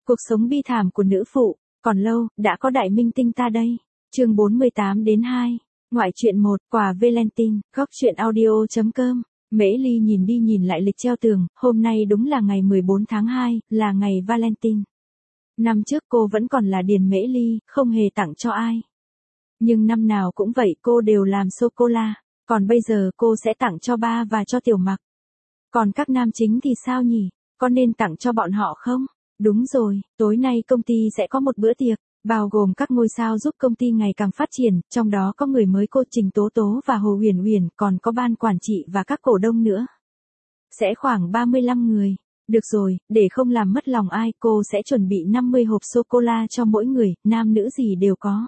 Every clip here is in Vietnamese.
Cuộc sống bi thảm của nữ phụ, còn lâu, đã có đại minh tinh ta đây. Chương 48-2. Ngoại truyện 1, quà Valentine, góc truyện audio.com. Mễ Ly nhìn đi nhìn lại lịch treo tường, hôm nay đúng là ngày 14 tháng 2, là ngày Valentine. Năm trước cô vẫn còn là Điền Mễ Ly, không hề tặng cho ai. Nhưng năm nào cũng vậy, cô đều làm sô-cô-la, còn bây giờ cô sẽ tặng cho ba và cho Tiểu Mặc. Còn các nam chính thì sao nhỉ, có nên tặng cho bọn họ không? Đúng rồi, tối nay công ty sẽ có một bữa tiệc, bao gồm các ngôi sao giúp công ty ngày càng phát triển, trong đó có người mới cô Trình Tố Tố và Hồ Huyền Huyền, còn có ban quản trị và các cổ đông nữa. Sẽ khoảng 35 người. Được rồi, để không làm mất lòng ai, cô sẽ chuẩn bị 50 hộp sô-cô-la cho mỗi người, nam nữ gì đều có.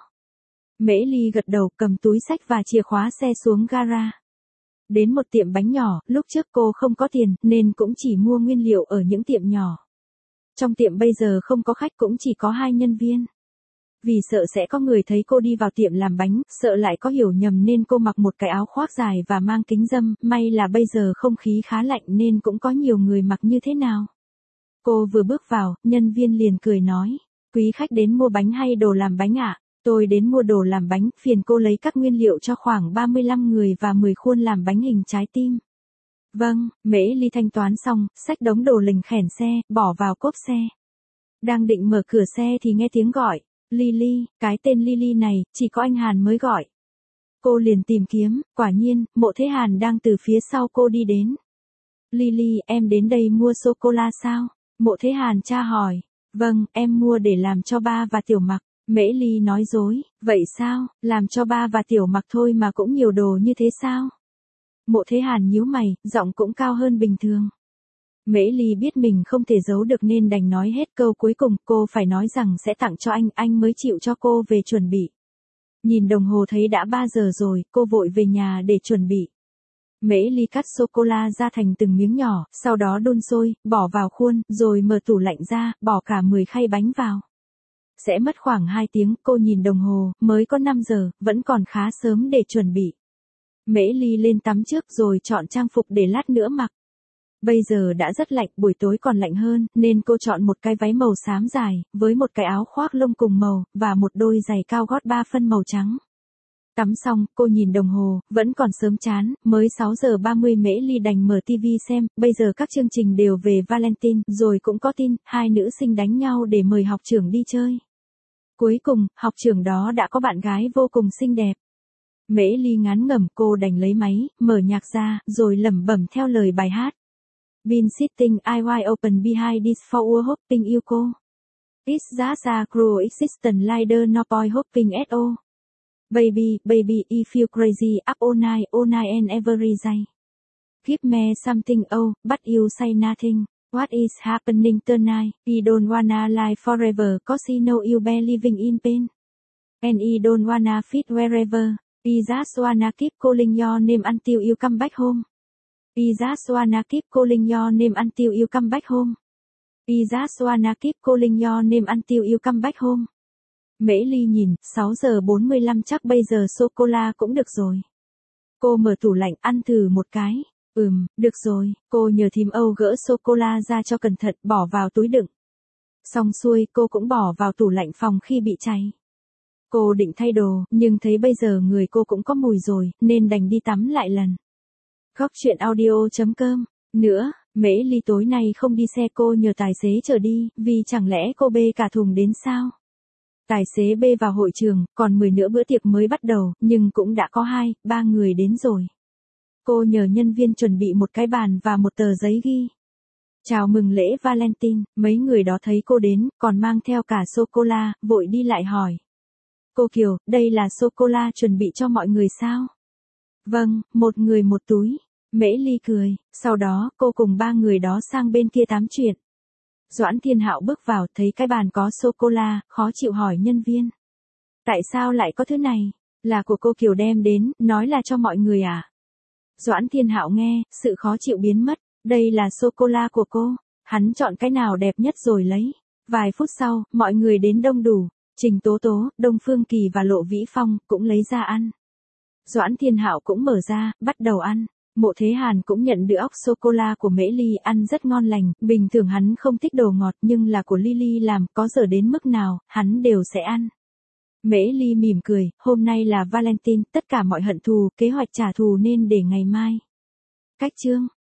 Mễ Ly gật đầu, cầm túi xách và chìa khóa xe xuống gara. Đến một tiệm bánh nhỏ, lúc trước cô không có tiền, nên cũng chỉ mua nguyên liệu ở những tiệm nhỏ. Trong tiệm bây giờ không có khách, cũng chỉ có 2 nhân viên. Vì sợ sẽ có người thấy cô đi vào tiệm làm bánh, sợ lại có hiểu nhầm nên cô mặc một cái áo khoác dài và mang kính râm, may là bây giờ không khí khá lạnh nên cũng có nhiều người mặc như thế nào. Cô vừa bước vào, nhân viên liền cười nói, quý khách đến mua bánh hay đồ làm bánh ạ? Tôi đến mua đồ làm bánh, phiền cô lấy các nguyên liệu cho khoảng 35 người và 10 khuôn làm bánh hình trái tim. Vâng, Mễ Ly thanh toán xong, xách đống đồ lình khẻn xe, bỏ vào cốp xe. Đang định mở cửa xe thì nghe tiếng gọi, Lily, cái tên Lily này, chỉ có anh Hàn mới gọi. Cô liền tìm kiếm, quả nhiên, Mộ Thế Hàn đang từ phía sau cô đi đến. Lily, em đến đây mua sô-cô-la sao? Mộ Thế Hàn tra hỏi. Vâng, em mua để làm cho ba và Tiểu Mặc. Mễ Ly nói dối, vậy sao, làm cho ba và Tiểu Mặc thôi mà cũng nhiều đồ như thế sao? Mộ Thế Hàn nhíu mày, giọng cũng cao hơn bình thường. Mễ Ly biết mình không thể giấu được nên đành nói hết câu cuối cùng, cô phải nói rằng sẽ tặng cho anh mới chịu cho cô về chuẩn bị. Nhìn đồng hồ thấy đã 3 giờ rồi, cô vội về nhà để chuẩn bị. Mễ Ly cắt sô-cô-la ra thành từng miếng nhỏ, sau đó đun sôi, bỏ vào khuôn, rồi mở tủ lạnh ra, bỏ cả 10 khay bánh vào. Sẽ mất khoảng 2 tiếng, cô nhìn đồng hồ, mới có 5 giờ, vẫn còn khá sớm để chuẩn bị. Mễ Ly lên tắm trước rồi chọn trang phục để lát nữa mặc. Bây giờ đã rất lạnh, buổi tối còn lạnh hơn, nên cô chọn một cái váy màu xám dài, với một cái áo khoác lông cùng màu, và một đôi giày cao gót 3 phân màu trắng. Tắm xong, cô nhìn đồng hồ, vẫn còn sớm chán, mới 6 giờ 30 Mễ Ly đành mở TV xem, bây giờ các chương trình đều về Valentine, rồi cũng có tin, 2 nữ sinh đánh nhau để mời học trưởng đi chơi. Cuối cùng, học trưởng đó đã có bạn gái vô cùng xinh đẹp. Mễ Ly ngán ngẩm, cô đành lấy máy, mở nhạc ra, rồi lẩm bẩm theo lời bài hát. Been sitting I wide open behind this for hoping you go. It's just a cruel existence like no point hoping at all. Baby, baby, if you crazy up all night and every day. Give me something, oh, but you say nothing. What is happening tonight? I don't wanna live forever, cause I know you be living in pain. And I don't wanna fit wherever. I just wanna keep calling your name until you come back home. I just wanna keep calling your name until you come back home. I just wanna keep calling your name until you come back home. Mễ Ly nhìn, 6 giờ 45 chắc bây giờ sô-cô-la cũng được rồi. Cô mở tủ lạnh ăn thử một cái. Được rồi, cô nhờ thím Âu gỡ sô-cô-la ra cho cẩn thận, bỏ vào túi đựng. Xong xuôi, cô cũng bỏ vào tủ lạnh phòng khi bị cháy. Cô định thay đồ, nhưng thấy bây giờ người cô cũng có mùi rồi, nên đành đi tắm lại lần. Góc truyện audio.com. Nữa, Mễ Ly tối nay không đi xe, cô nhờ tài xế chở đi, vì chẳng lẽ cô bê cả thùng đến sao? Tài xế bê vào hội trường, còn 10 nữa bữa tiệc mới bắt đầu, nhưng cũng đã có 2-3 người đến rồi. Cô nhờ nhân viên chuẩn bị một cái bàn và một tờ giấy ghi. Chào mừng lễ Valentine, mấy người đó thấy cô đến, còn mang theo cả sô-cô-la, vội đi lại hỏi. Cô Kiều, đây là sô-cô-la chuẩn bị cho mọi người sao? Vâng, một người một túi. Mễ Ly cười, sau đó cô cùng 3 người đó sang bên kia tám chuyện. Doãn Thiên Hạo bước vào, thấy cái bàn có sô-cô-la, khó chịu hỏi nhân viên. Tại sao lại có thứ này? Là của cô Kiều đem đến, nói là cho mọi người à? Doãn Thiên Hạo nghe, sự khó chịu biến mất, đây là sô-cô-la của cô. Hắn chọn cái nào đẹp nhất rồi lấy. Vài phút sau, mọi người đến đông đủ, Trình Tố Tố, Đông Phương Kỳ và Lộ Vĩ Phong cũng lấy ra ăn. Doãn Thiên Hạo cũng mở ra, bắt đầu ăn. Mộ Thế Hàn cũng nhận được ốc sô-cô-la của Mễ Ly ăn rất ngon lành, bình thường hắn không thích đồ ngọt nhưng là của Lily làm, có dở đến mức nào, hắn đều sẽ ăn. Mễ Ly mỉm cười, hôm nay là Valentine, tất cả mọi hận thù, kế hoạch trả thù nên để ngày mai. Cách chương